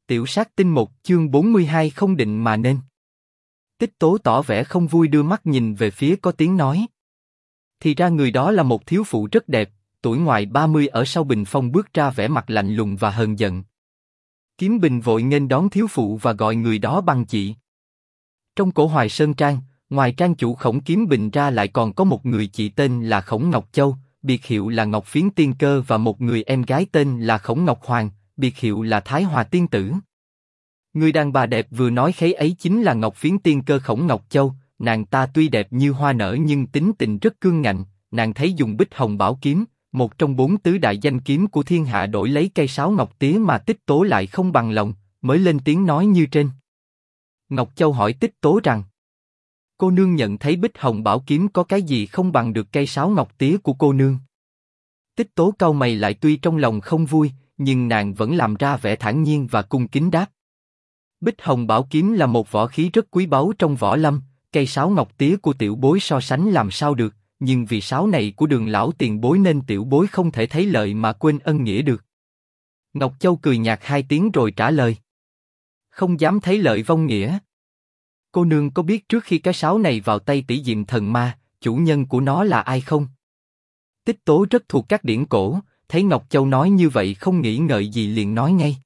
Tiểu sát tinh 1 chương 42 không định mà nên. Tích Tố tỏ vẻ không vui đưa mắt nhìn về phía có tiếng nói. Thì ra người đó là một thiếu phụ rất đẹp, tuổi ngoài 30 ở sau bình phong bước ra vẻ mặt lạnh lùng và hờn giận. Kiếm Bình vội nghênh đón thiếu phụ và gọi người đó bằng chị. Trong cổ Hoài Sơn Trang, ngoài trang chủ Khổng Kiếm Bình ra lại còn có một người chị tên là Khổng Ngọc Châu, biệt hiệu là Ngọc Phiến Tiên Cơ và một người em gái tên là Khổng Ngọc Hoàng, biệt hiệu là Thái Hòa Tiên Tử. Người đàn bà đẹp vừa nói khấy ấy chính là Ngọc Phiến Tiên Cơ Khổng Ngọc Châu. Nàng ta tuy đẹp như hoa nở nhưng tính tình rất cương ngạnh. Nàng thấy dùng Bích Hồng Bảo Kiếm, một trong 4 tứ đại danh kiếm của thiên hạ, đổi lấy cây sáo ngọc tía mà Tích Tố lại không bằng lòng, mới lên tiếng nói như trên. Ngọc Châu hỏi Tích Tố rằng: cô nương nhận thấy Bích Hồng Bảo Kiếm có cái gì không bằng được cây sáo ngọc tía của cô nương? Tích Tố cau mày lại, tuy trong lòng không vui, nhưng nàng vẫn làm ra vẻ thản nhiên và cung kính đáp: Bích Hồng Bảo Kiếm là một võ khí rất quý báu trong võ lâm, cây sáo ngọc tía của tiểu bối so sánh làm sao được, nhưng vì sáo này của Đường lão tiền bối nên tiểu bối không thể thấy lợi mà quên ân nghĩa được. Ngọc Châu cười nhạt 2 tiếng rồi trả lời: không dám thấy lợi vong nghĩa. Cô nương có biết trước khi cái sáo này vào tay tỷ diệm thần ma, chủ nhân của nó là ai không? Tích Tố rất thuộc các điển cổ, thấy Ngọc Châu nói như vậy không nghĩ ngợi gì liền nói ngay: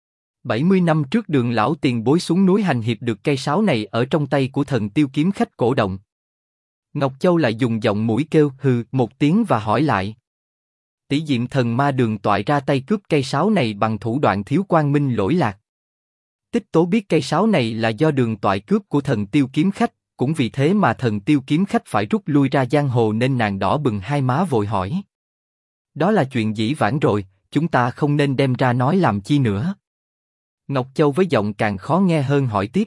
70 năm trước Đường lão tiền bối xuống núi hành hiệp được cây sáo này ở trong tay của Thần Tiêu kiếm khách cổ động. Ngọc Châu lại dùng giọng mũi kêu hừ một tiếng và hỏi lại: tỷ diệm thần ma Đường toại ra tay cướp cây sáo này bằng thủ đoạn thiếu quang minh lỗi lạc. Tích Tố biết cây sáo này là do Đường toại cướp của Thần Tiêu kiếm khách, cũng vì thế mà Thần Tiêu kiếm khách phải rút lui ra giang hồ nên nàng đỏ bừng hai má vội hỏi: đó là chuyện dĩ vãng rồi, chúng ta không nên đem ra nói làm chi nữa. Ngọc Châu với giọng càng khó nghe hơn hỏi tiếp: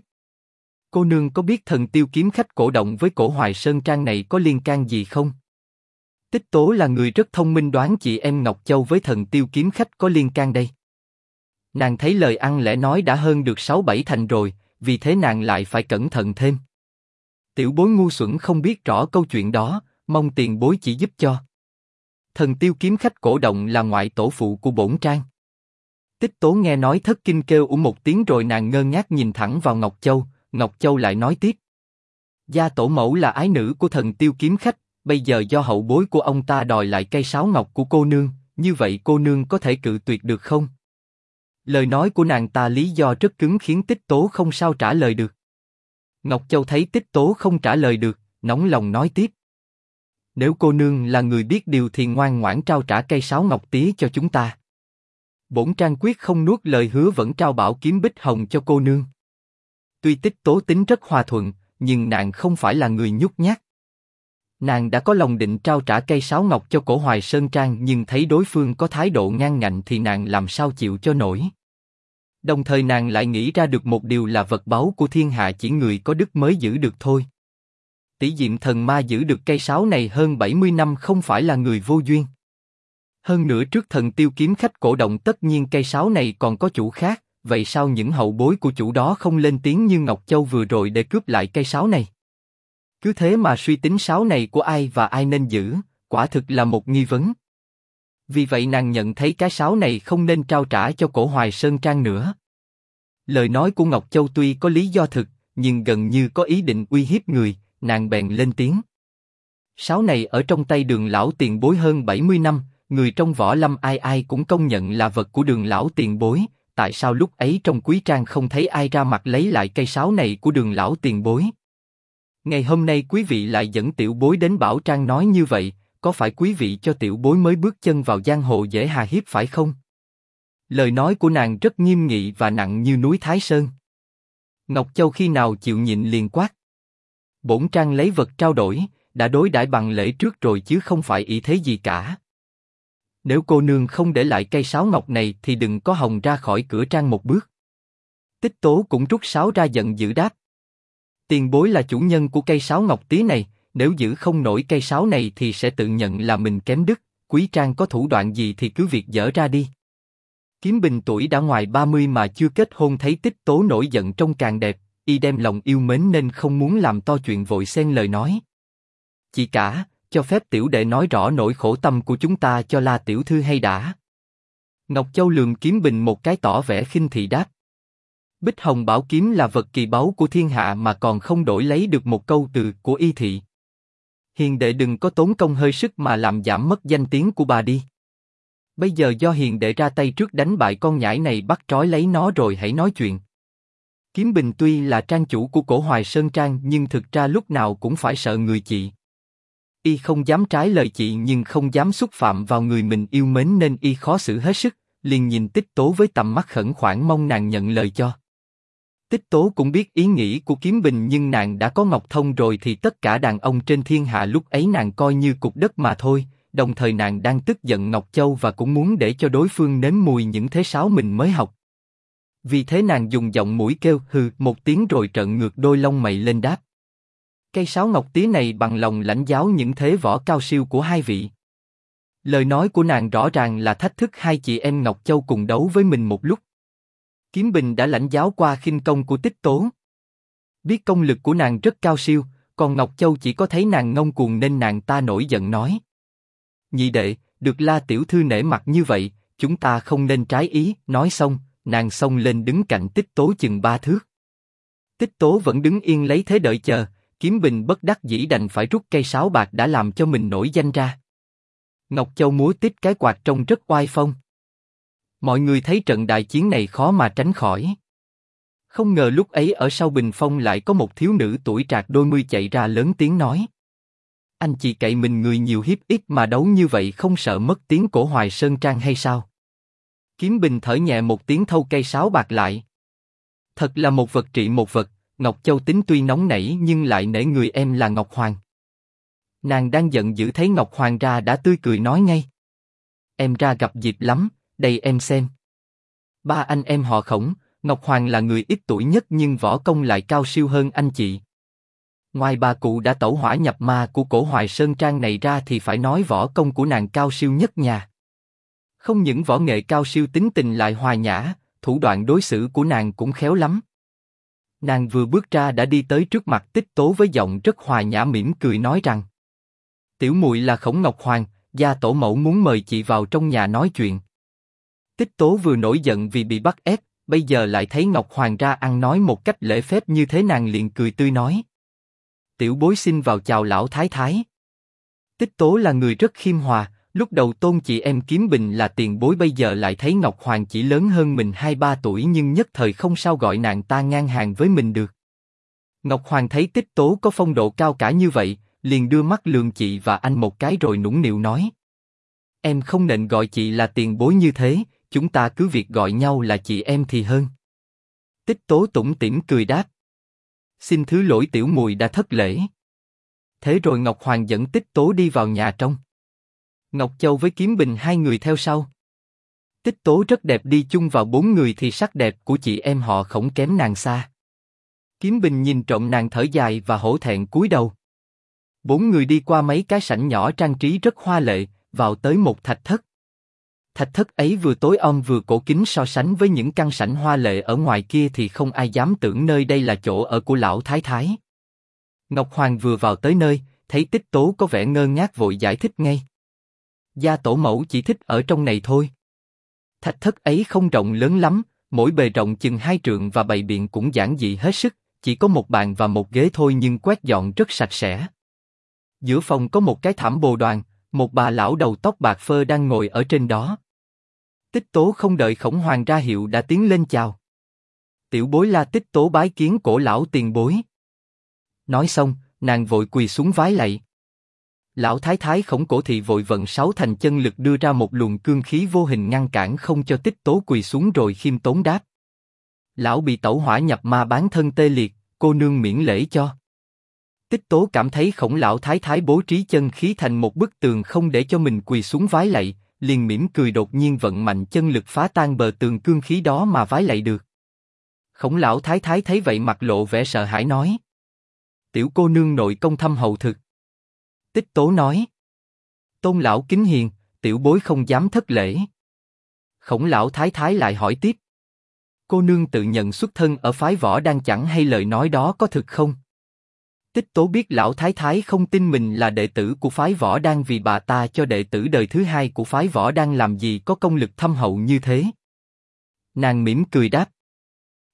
cô nương có biết Thần Tiêu kiếm khách cổ động với cổ Hoài Sơn Trang này có liên can gì không? Tích Tố là người rất thông minh, đoán chị em Ngọc Châu với Thần Tiêu kiếm khách có liên can đây. Nàng thấy lời ăn lẽ nói đã hơn được 6-7 thành rồi, vì thế nàng lại phải cẩn thận thêm. Tiểu bối ngu xuẩn không biết rõ câu chuyện đó, mong tiền bối chỉ giúp cho. Thần Tiêu kiếm khách cổ động là ngoại tổ phụ của bổn trang. Tích Tố nghe nói thất kinh kêu một tiếng rồi nàng ngơ ngác nhìn thẳng vào Ngọc Châu. Ngọc Châu lại nói tiếp: gia tổ mẫu là ái nữ của Thần Tiêu kiếm khách, bây giờ do hậu bối của ông ta đòi lại cây sáo ngọc của cô nương, như vậy cô nương có thể cự tuyệt được không? Lời nói của nàng ta lý do rất cứng khiến Tích Tố không sao trả lời được. Ngọc Châu thấy Tích Tố không trả lời được, nóng lòng nói tiếp: nếu cô nương là người biết điều thì ngoan ngoãn trao trả cây sáo ngọc tía cho chúng ta. Bổn trang quyết không nuốt lời hứa, vẫn trao bảo kiếm Bích Hồng cho cô nương. Tuy Tích Tố tính rất hòa thuận, nhưng nàng không phải là người nhút nhát. Nàng đã có lòng định trao trả cây sáo ngọc cho cổ Hoài Sơn Trang, nhưng thấy đối phương có thái độ ngang ngạnh thì nàng làm sao chịu cho nổi. Đồng thời nàng lại nghĩ ra được một điều là vật báu của thiên hạ chỉ người có đức mới giữ được thôi. Tỷ diệm thần ma giữ được cây sáo này hơn 70 năm không phải là người vô duyên. Hơn nữa trước Thần Tiêu kiếm khách cổ động tất nhiên cây sáo này còn có chủ khác, vậy sao những hậu bối của chủ đó không lên tiếng như Ngọc Châu vừa rồi để cướp lại cây sáo này? Cứ thế mà suy tính sáo này của ai và ai nên giữ, quả thực là một nghi vấn. Vì vậy nàng nhận thấy cái sáo này không nên trao trả cho cổ Hoài Sơn Trang nữa. Lời nói của Ngọc Châu tuy có lý do thực, nhưng gần như có ý định uy hiếp người, nàng bèn lên tiếng: sáo này ở trong tay Đường lão tiền bối hơn 70 năm, người trong võ lâm ai ai cũng công nhận là vật của Đường lão tiền bối, tại sao lúc ấy trong quý trang không thấy ai ra mặt lấy lại cây sáo này của Đường lão tiền bối? Ngày hôm nay quý vị lại dẫn tiểu bối đến bảo trang nói như vậy, có phải quý vị cho tiểu bối mới bước chân vào giang hồ dễ hà hiếp phải không? Lời nói của nàng rất nghiêm nghị và nặng như núi Thái Sơn. Ngọc Châu khi nào chịu nhịn liền quát: bổn trang lấy vật trao đổi, đã đối đãi bằng lễ trước rồi chứ không phải ý thế gì cả. Nếu cô nương không để lại cây sáo ngọc này thì đừng có hòng ra khỏi cửa trang một bước. Tích Tố cũng rút sáo ra giận dữ đáp: tiền bối là chủ nhân của cây sáo ngọc tía này, nếu giữ không nổi cây sáo này thì sẽ tự nhận là mình kém đức, quý trang có thủ đoạn gì thì cứ việc dở ra đi. Kiếm Bình tuổi đã ngoài 30 mà chưa kết hôn thấy Tích Tố nổi giận trông càng đẹp, y đem lòng yêu mến nên không muốn làm to chuyện vội xen lời nói: chị cả, cho phép tiểu đệ nói rõ nỗi khổ tâm của chúng ta cho La tiểu thư hay đã. Ngọc Châu lườm Kiếm Bình một cái tỏ vẻ khinh thị đáp: Bích Hồng Bảo Kiếm là vật kỳ báu của thiên hạ mà còn không đổi lấy được một câu từ của Y Thị. Hiền đệ đừng có tốn công hơi sức mà làm giảm mất danh tiếng của bà đi. Bây giờ do hiền đệ ra tay trước đánh bại con nhãi này, bắt trói lấy nó rồi hãy nói chuyện. Kiếm Bình tuy là trang chủ của Cổ Hoài Sơn Trang nhưng thực ra lúc nào cũng phải sợ người chị. Y không dám trái lời chị nhưng không dám xúc phạm vào người mình yêu mến nên y khó xử hết sức, liền nhìn Tích Tố với tầm mắt khẩn khoản mong nàng nhận lời cho. Tích Tố cũng biết ý nghĩ của Kiếm Bình nhưng nàng đã có Ngọc Thông rồi thì tất cả đàn ông trên thiên hạ lúc ấy nàng coi như cục đất mà thôi, đồng thời nàng đang tức giận Ngọc Châu và cũng muốn để cho đối phương nếm mùi những thế sáo mình mới học. Vì thế nàng dùng giọng mũi kêu hừ một tiếng rồi trợn ngược đôi lông mày lên đáp. Cây sáo ngọc tía này bằng lòng lãnh giáo những thế võ cao siêu của hai vị. Lời nói của nàng rõ ràng là thách thức hai chị em Ngọc Châu cùng đấu với mình một lúc. Kiếm Bình đã lãnh giáo qua khinh công của Tích Tố. Biết công lực của nàng rất cao siêu, còn Ngọc Châu chỉ có thấy nàng ngông cuồng nên nàng ta nổi giận nói. Nhị đệ, được La tiểu thư nể mặt như vậy, chúng ta không nên trái ý. Nói xong, nàng xông lên đứng cạnh Tích Tố chừng 3 thước. Tích Tố vẫn đứng yên lấy thế đợi chờ, Kiếm Bình bất đắc dĩ đành phải rút cây sáo bạc đã làm cho mình nổi danh ra. Ngọc Châu múa tít cái quạt trông rất oai phong. Mọi người thấy trận đại chiến này khó mà tránh khỏi. Không ngờ lúc ấy ở sau bình phong lại có một thiếu nữ tuổi trạc đôi mươi chạy ra lớn tiếng nói. Anh chị cậy mình người nhiều hiếp ít mà đấu như vậy không sợ mất tiếng Cổ Hoài Sơn Trang hay sao? Kiếm Bình thở nhẹ một tiếng thâu cây sáo bạc lại. Thật là một vật trị một vật, Ngọc Châu tính tuy nóng nảy nhưng lại nể người em là Ngọc Hoàng. Nàng đang giận dữ thấy Ngọc Hoàng ra đã tươi cười nói ngay. Em ra gặp dịp lắm, đây em xem. Ba anh em họ Khổng, Ngọc Hoàng là người ít tuổi nhất nhưng võ công lại cao siêu hơn anh chị. Ngoài bà cụ đã tẩu hỏa nhập ma của Cổ Hoài Sơn Trang này ra thì phải nói võ công của nàng cao siêu nhất nhà. Không những võ nghệ cao siêu tính tình lại hòa nhã, thủ đoạn đối xử của nàng cũng khéo lắm. Nàng vừa bước ra đã đi tới trước mặt Tích Tố với giọng rất hòa nhã mỉm cười nói rằng. Tiểu muội là Khổng Ngọc Hoàng, gia tổ mẫu muốn mời chị vào trong nhà nói chuyện. Tích Tố vừa nổi giận vì bị bắt ép, bây giờ lại thấy Ngọc Hoàng ra ăn nói một cách lễ phép như thế nàng liền cười tươi nói. Tiểu bối xin vào chào lão thái thái. Tích Tố là người rất khiêm hòa, lúc đầu tôn chị em Kiếm Bình là tiền bối bây giờ lại thấy Ngọc Hoàng chỉ lớn hơn mình 2-3 tuổi nhưng nhất thời không sao gọi nàng ta ngang hàng với mình được. Ngọc Hoàng thấy Tích Tố có phong độ cao cả như vậy, liền đưa mắt lườm chị và anh một cái rồi nũng nịu nói. Em không nên gọi chị là tiền bối như thế, chúng ta cứ việc gọi nhau là chị em thì hơn. Tích Tố tủm tỉm cười đáp. Xin thứ lỗi tiểu muội đã thất lễ. Thế rồi Ngọc Hoàng dẫn Tích Tố đi vào nhà trong. Ngọc Châu với Kiếm Bình hai người theo sau. Tích Tố rất đẹp đi chung vào 4 người thì sắc đẹp của chị em họ Khổng kém nàng xa. Kiếm Bình nhìn trộm nàng thở dài và hổ thẹn cúi đầu. 4 người đi qua mấy cái sảnh nhỏ trang trí rất hoa lệ, vào tới một thạch thất. Thạch thất ấy vừa tối om vừa cổ kính so sánh với những căn sảnh hoa lệ ở ngoài kia thì không ai dám tưởng nơi đây là chỗ ở của lão thái thái. Ngọc Hoàng vừa vào tới nơi, thấy Tích Tố có vẻ ngơ ngác vội giải thích ngay. Gia tổ mẫu chỉ thích ở trong này thôi. Thạch thất ấy không rộng lớn lắm, mỗi bề rộng chừng 2 trượng và bày biện cũng giản dị hết sức, chỉ có một bàn và một ghế thôi nhưng quét dọn rất sạch sẽ. Giữa phòng có một cái thảm bồ đoàn, một bà lão đầu tóc bạc phơ đang ngồi ở trên đó. Tích Tố không đợi Khổng Hoàng ra hiệu đã tiến lên chào. Tiểu bối La Tích Tố bái kiến cổ lão tiền bối. Nói xong, nàng vội quỳ xuống vái lạy. Lão thái thái Khổng Cổ Thị vội vận 6 thành chân lực đưa ra một luồng cương khí vô hình ngăn cản không cho Tích Tố quỳ xuống rồi khiêm tốn đáp. Lão bị tẩu hỏa nhập ma bán thân tê liệt, cô nương miễn lễ cho. Tích Tố cảm thấy Khổng lão thái thái bố trí chân khí thành một bức tường không để cho mình quỳ xuống vái lạy, liền mỉm cười đột nhiên vận mạnh chân lực phá tan bờ tường cương khí đó mà vái lạy được. Khổng lão thái thái thấy vậy mặt lộ vẻ sợ hãi nói. Tiểu cô nương nội công thâm hậu thực. Tích Tố nói. Tôn lão kính hiền, tiểu bối không dám thất lễ. Khổng lão thái thái lại hỏi tiếp. Cô nương tự nhận xuất thân ở phái Võ Đan chẳng hay lời nói đó có thực không? Tích Tố biết lão thái thái không tin mình là đệ tử của phái Võ Đan vì bà ta cho đệ tử đời thứ 2 của phái Võ Đan làm gì có công lực thâm hậu như thế. Nàng mỉm cười đáp.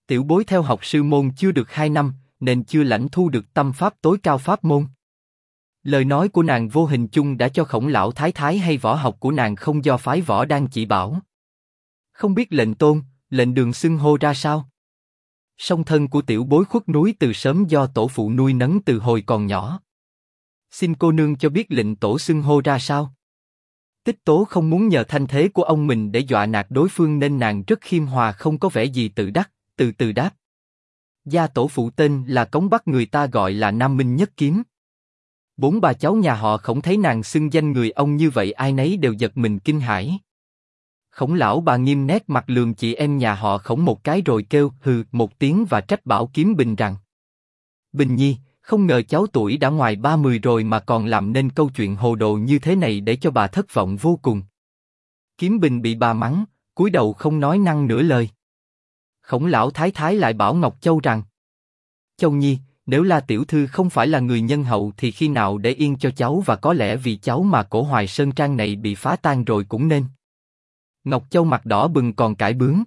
Tiểu bối theo học sư môn chưa được 2 năm, nên chưa lãnh thu được tâm pháp tối cao pháp môn. Lời nói của nàng vô hình chung đã cho Khổng lão thái thái hay võ học của nàng không do phái võ đang chỉ bảo. Không biết lệnh tôn, lệnh đường xưng hô ra sao? Song thân của tiểu bối khuất núi từ sớm do tổ phụ nuôi nấng từ hồi còn nhỏ. Xin cô nương cho biết lệnh tổ xưng hô ra sao? Tích Tố không muốn nhờ thanh thế của ông mình để dọa nạt đối phương nên nàng rất khiêm hòa không có vẻ gì tự đắc, từ từ đáp. Gia tổ phụ tên là Cống Bắc, người ta gọi là Nam Minh Nhất Kiếm. Bốn bà cháu nhà họ Khổng thấy nàng xưng danh người ông như vậy ai nấy đều giật mình kinh hãi. Khổng lão bà nghiêm nét mặt lườm chị em nhà họ Khổng một cái rồi kêu hừ một tiếng và trách bảo Kiếm Bình rằng: Bình Nhi, không ngờ cháu tuổi đã ngoài 30 rồi mà còn làm nên câu chuyện hồ đồ như thế này để cho bà thất vọng vô cùng. Kiếm Bình bị bà mắng, cúi đầu không nói năng nửa lời. Khổng lão thái thái lại bảo Ngọc Châu rằng: Châu Nhi, nếu La tiểu thư không phải là người nhân hậu thì khi nào để yên cho cháu, và có lẽ vì cháu mà cổ Hoài Sơn Trang này bị phá tan rồi cũng nên. Ngọc Châu mặt đỏ bừng còn cãi bướng.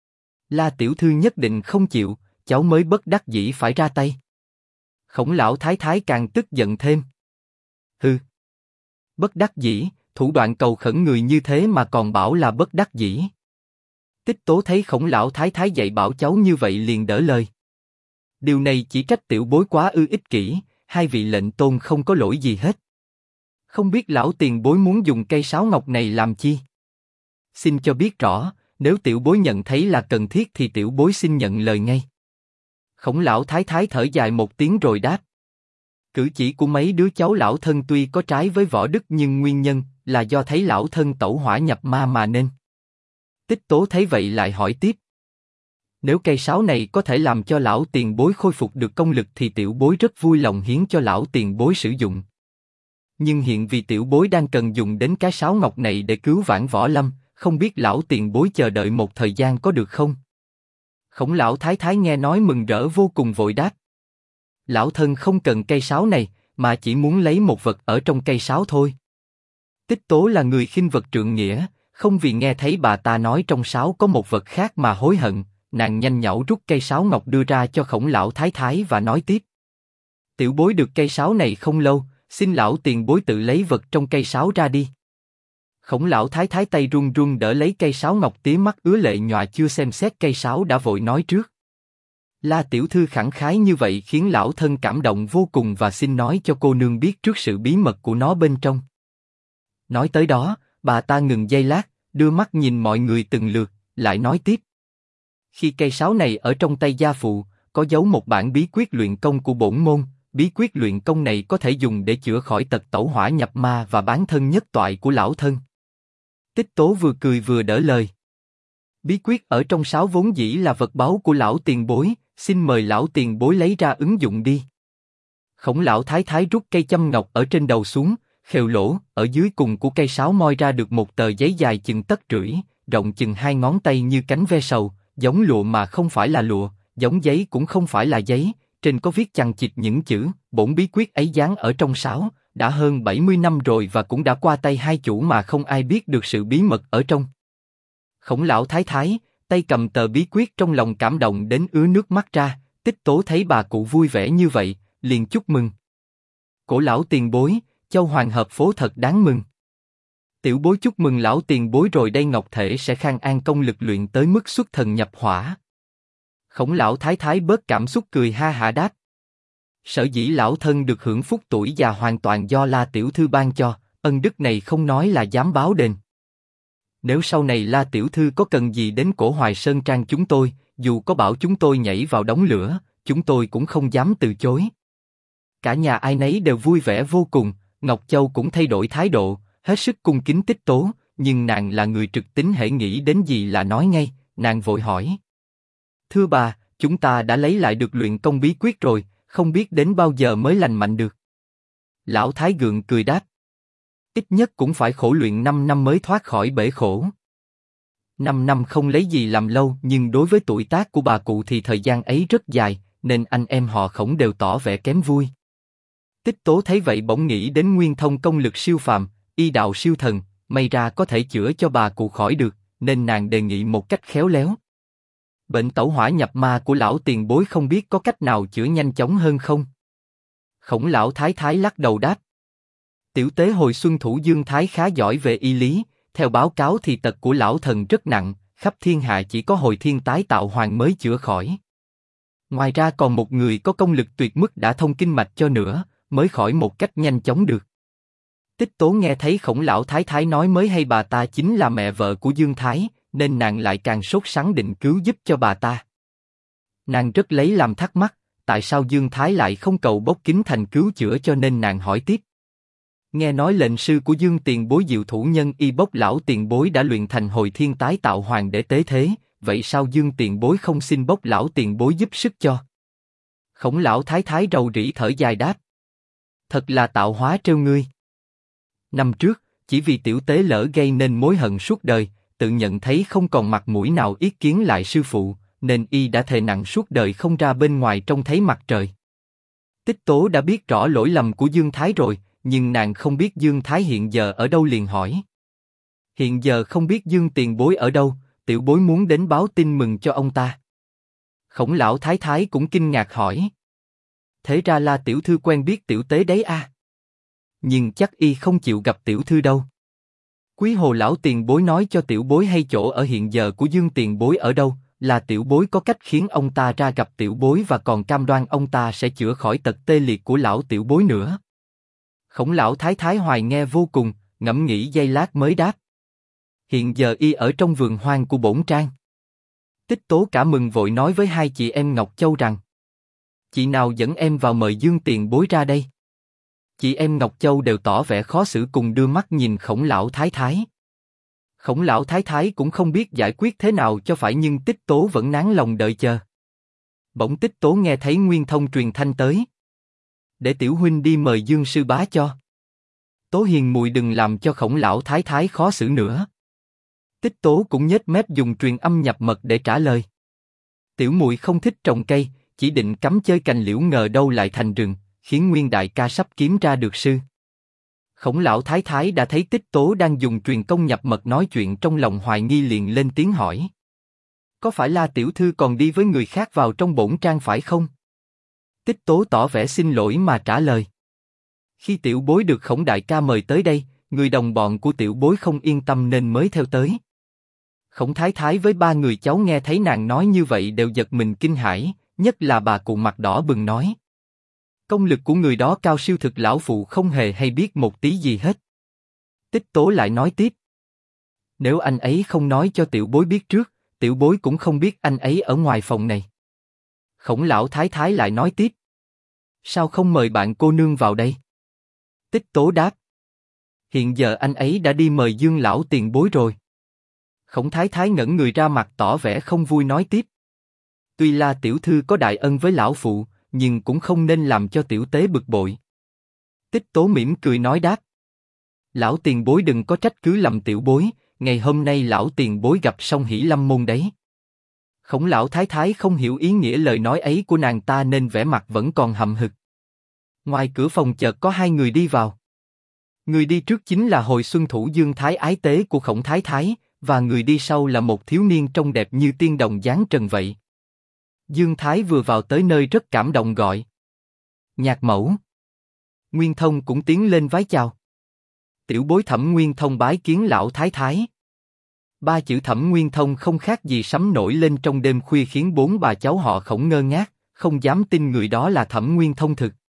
La tiểu thư nhất định không chịu, cháu mới bất đắc dĩ phải ra tay. Khổng lão thái thái càng tức giận thêm. Hừ. Bất đắc dĩ, thủ đoạn cầu khẩn người như thế mà còn bảo là bất đắc dĩ. Tích Tố thấy Khổng lão thái thái dạy bảo cháu như vậy liền đỡ lời. Điều này chỉ trách tiểu bối quá ích kỷ, hai vị lệnh tôn không có lỗi gì hết. Không biết lão tiền bối muốn dùng cây sáo ngọc này làm chi? Xin cho biết rõ, nếu tiểu bối nhận thấy là cần thiết thì tiểu bối xin nhận lời ngay. Khổng lão thái thái thở dài một tiếng rồi đáp. Cử chỉ của mấy đứa cháu lão thân tuy có trái với võ đức nhưng nguyên nhân là do thấy lão thân tẩu hỏa nhập ma mà nên. Tích Tố thấy vậy lại hỏi tiếp. Nếu cây sáo này có thể làm cho lão tiền bối khôi phục được công lực thì tiểu bối rất vui lòng hiến cho lão tiền bối sử dụng. Nhưng hiện vì tiểu bối đang cần dùng đến cái sáo ngọc này để cứu vãn võ lâm, không biết lão tiền bối chờ đợi một thời gian có được không? Khổng lão thái thái nghe nói mừng rỡ vô cùng vội đáp. Lão thân không cần cây sáo này, mà chỉ muốn lấy một vật ở trong cây sáo thôi. Tích Tố là người khinh vật trượng nghĩa, không vì nghe thấy bà ta nói trong sáo có một vật khác mà hối hận, nàng nhanh nhảu rút cây sáo ngọc đưa ra cho Khổng lão thái thái và nói tiếp. Tiểu bối được cây sáo này không lâu, xin lão tiền bối tự lấy vật trong cây sáo ra đi. Khổng lão thái thái tay run run đỡ lấy cây sáo ngọc, tía mắt ứa lệ nhòa, chưa xem xét cây sáo đã vội nói trước. La tiểu thư khẳng khái như vậy khiến lão thân cảm động vô cùng và xin nói cho cô nương biết trước sự bí mật của nó bên trong. Nói tới đó, bà ta ngừng giây lát, đưa mắt nhìn mọi người từng lượt, lại nói tiếp. Khi cây sáo này ở trong tay gia phụ, có giấu một bản bí quyết luyện công của bổn môn. Bí quyết luyện công này có thể dùng để chữa khỏi tật tẩu hỏa nhập ma và bán thân nhất toại của lão thân. Tích Tố vừa cười vừa đỡ lời. Bí quyết ở trong sáo vốn dĩ là vật báu của lão tiền bối, xin mời lão tiền bối lấy ra ứng dụng đi. Khổng lão thái thái rút cây châm ngọc ở trên đầu xuống, khều lỗ ở dưới cùng của cây sáo moi ra được một tờ giấy dài chừng tấc rưỡi, rộng chừng 2 ngón tay như cánh ve sầu, giống lụa mà không phải là lụa, giống giấy cũng không phải là giấy. Trên có viết chằng chịt những chữ, bổn bí quyết ấy dán ở trong sáo, đã hơn 70 năm rồi và cũng đã qua tay hai chủ mà không ai biết được sự bí mật ở trong. Khổng lão thái thái, tay cầm tờ bí quyết trong lòng cảm động đến ứa nước mắt ra. Tích Tố thấy bà cụ vui vẻ như vậy, liền chúc mừng. Cổ lão tiền bối, Châu Hoàng hợp phố thật đáng mừng. Tiểu bối chúc mừng lão tiền bối rồi đây, ngọc thể sẽ khang an công lực luyện tới mức xuất thần nhập hỏa. Khổng lão thái thái bớt cảm xúc cười ha hả đáp. Sở dĩ lão thân được hưởng phúc tuổi già hoàn toàn do La tiểu thư ban cho, ân đức này không nói là dám báo đền. Nếu sau này La tiểu thư có cần gì đến cổ Hoài Sơn Trang chúng tôi, dù có bảo chúng tôi nhảy vào đống lửa, chúng tôi cũng không dám từ chối. Cả nhà ai nấy đều vui vẻ vô cùng. Ngọc Châu cũng thay đổi thái độ, hết sức cung kính Tích Tố, nhưng nàng là người trực tính, hễ nghĩ đến gì là nói ngay. Nàng vội hỏi. Thưa bà, chúng ta đã lấy lại được luyện công bí quyết rồi, không biết đến bao giờ mới lành mạnh được. Lão thái gượng cười đáp. Ít nhất cũng phải khổ luyện 5 năm mới thoát khỏi bể khổ. 5 năm không lấy gì làm lâu, nhưng đối với tuổi tác của bà cụ thì thời gian ấy rất dài, nên anh em họ Khổng đều tỏ vẻ kém vui. Tích Tố thấy vậy bỗng nghĩ đến Nguyên Thông công lực siêu phàm, y đạo siêu thần, may ra có thể chữa cho bà cụ khỏi được, nên nàng đề nghị một cách khéo léo. Bệnh tẩu hỏa nhập ma của lão tiền bối không biết có cách nào chữa nhanh chóng hơn không? Khổng lão thái thái lắc đầu đáp. Tiểu tế hồi xuân thủ Dương Thái khá giỏi về y lý, theo báo cáo thì tật của lão thần rất nặng, khắp thiên hạ chỉ có Hồi Thiên tái tạo hoàng mới chữa khỏi. Ngoài ra còn một người có công lực tuyệt mức đã thông kinh mạch cho nữa, mới khỏi một cách nhanh chóng được. Tích Tố nghe thấy Khổng lão thái thái nói mới hay bà ta chính là mẹ vợ của Dương Thái, nên nàng lại càng sốt sắng định cứu giúp cho bà ta. Nàng rất lấy làm thắc mắc, tại sao Dương Thái lại không cầu bốc kính thành cứu chữa, cho nên nàng hỏi tiếp. Nghe nói lệnh sư của Dương tiền bối Diệu Thủ Nhân y bốc lão tiền bối đã luyện thành Hồi Thiên tái tạo hoàng để tế thế, vậy sao Dương tiền bối không xin bốc lão tiền bối giúp sức cho? Khổng lão thái thái rầu rĩ thở dài đáp. Thật là tạo hóa trêu ngươi. Năm trước, chỉ vì tiểu tế lỡ gây nên mối hận suốt đời, tự nhận thấy không còn mặt mũi nào yết kiến lại sư phụ, nên y đã thề nặng suốt đời không ra bên ngoài trông thấy mặt trời. Tích Tố đã biết rõ lỗi lầm của Dương Thái rồi, nhưng nàng không biết Dương Thái hiện giờ ở đâu liền hỏi. Hiện giờ không biết Dương tiền bối ở đâu, tiểu bối muốn đến báo tin mừng cho ông ta. Khổng lão thái thái cũng kinh ngạc hỏi. Thế ra là tiểu thư quen biết tiểu tế đấy à? Nhưng chắc y không chịu gặp tiểu thư đâu. Quý Hồ lão tiền bối nói cho tiểu bối hay chỗ ở hiện giờ của Dương tiền bối ở đâu, là tiểu bối có cách khiến ông ta ra gặp tiểu bối và còn cam đoan ông ta sẽ chữa khỏi tật tê liệt của lão tiểu bối nữa. Khổng lão thái thái hoài nghe vô cùng, ngẫm nghĩ giây lát mới đáp. Hiện giờ y ở trong vườn hoang của bổn trang. Tích Tố cả mừng vội nói với hai chị em Ngọc Châu rằng. Chị nào dẫn em vào mời Dương tiền bối ra đây? Chị em Ngọc Châu đều tỏ vẻ khó xử cùng đưa mắt nhìn Khổng lão thái thái. Khổng lão thái thái cũng không biết giải quyết thế nào cho phải, nhưng Tích Tố vẫn nán lòng đợi chờ. Bỗng Tích Tố nghe thấy Nguyên Thông truyền thanh tới. Để tiểu huynh đi mời Dương sư bá cho. Tố hiền muội đừng làm cho Khổng lão thái thái khó xử nữa. Tích Tố cũng nhếch mép dùng truyền âm nhập mật để trả lời. Tiểu muội không thích trồng cây, chỉ định cắm chơi cành liễu, ngờ đâu lại thành rừng, khiến Nguyên đại ca sắp kiếm ra được sư. Khổng lão thái thái đã thấy Tích Tố đang dùng truyền công nhập mật nói chuyện, trong lòng hoài nghi liền lên tiếng hỏi. Có phải là tiểu thư còn đi với người khác vào trong bổn trang phải không? Tích Tố tỏ vẻ xin lỗi mà trả lời. Khi tiểu bối được Khổng đại ca mời tới đây, người đồng bọn của tiểu bối không yên tâm nên mới theo tới. Khổng thái thái với ba người cháu nghe thấy nàng nói như vậy đều giật mình kinh hãi, nhất là bà cụ mặt đỏ bừng nói. Công lực của người đó cao siêu thực, lão phụ không hề hay biết một tí gì hết. Tích Tố lại nói tiếp. Nếu anh ấy không nói cho tiểu bối biết trước, tiểu bối cũng không biết anh ấy ở ngoài phòng này. Khổng lão thái thái lại nói tiếp. Sao không mời bạn cô nương vào đây? Tích Tố đáp. Hiện giờ anh ấy đã đi mời Dương lão tiền bối rồi. Khổng thái thái ngẩn người ra, mặt tỏ vẻ không vui nói tiếp. Tuy là tiểu thư có đại ân với lão phụ, nhưng cũng không nên làm cho tiểu tế bực bội. Tích Tố mỉm cười nói đáp. Lão tiền bối đừng có trách cứ lầm tiểu bối, ngày hôm nay lão tiền bối gặp song hỷ lâm môn đấy. Khổng lão thái thái không hiểu ý nghĩa lời nói ấy của nàng ta nên vẻ mặt vẫn còn hậm hực. Ngoài cửa phòng chợt có hai người đi vào. Người đi trước chính là hồi xuân thủ Dương Thái ái tế của Khổng thái thái, và người đi sau là một thiếu niên trông đẹp như tiên đồng dáng trần vậy. Dương Thái vừa vào tới nơi rất cảm động gọi. Nhạc mẫu. Nguyên Thông cũng tiến lên vái chào. Tiểu bối Thẩm Nguyên Thông bái kiến lão thái thái. Ba chữ Thẩm Nguyên Thông không khác gì sấm nổi lên trong đêm khuya, khiến bốn bà cháu họ Khổng ngơ ngác, không dám tin người đó là Thẩm Nguyên Thông thực.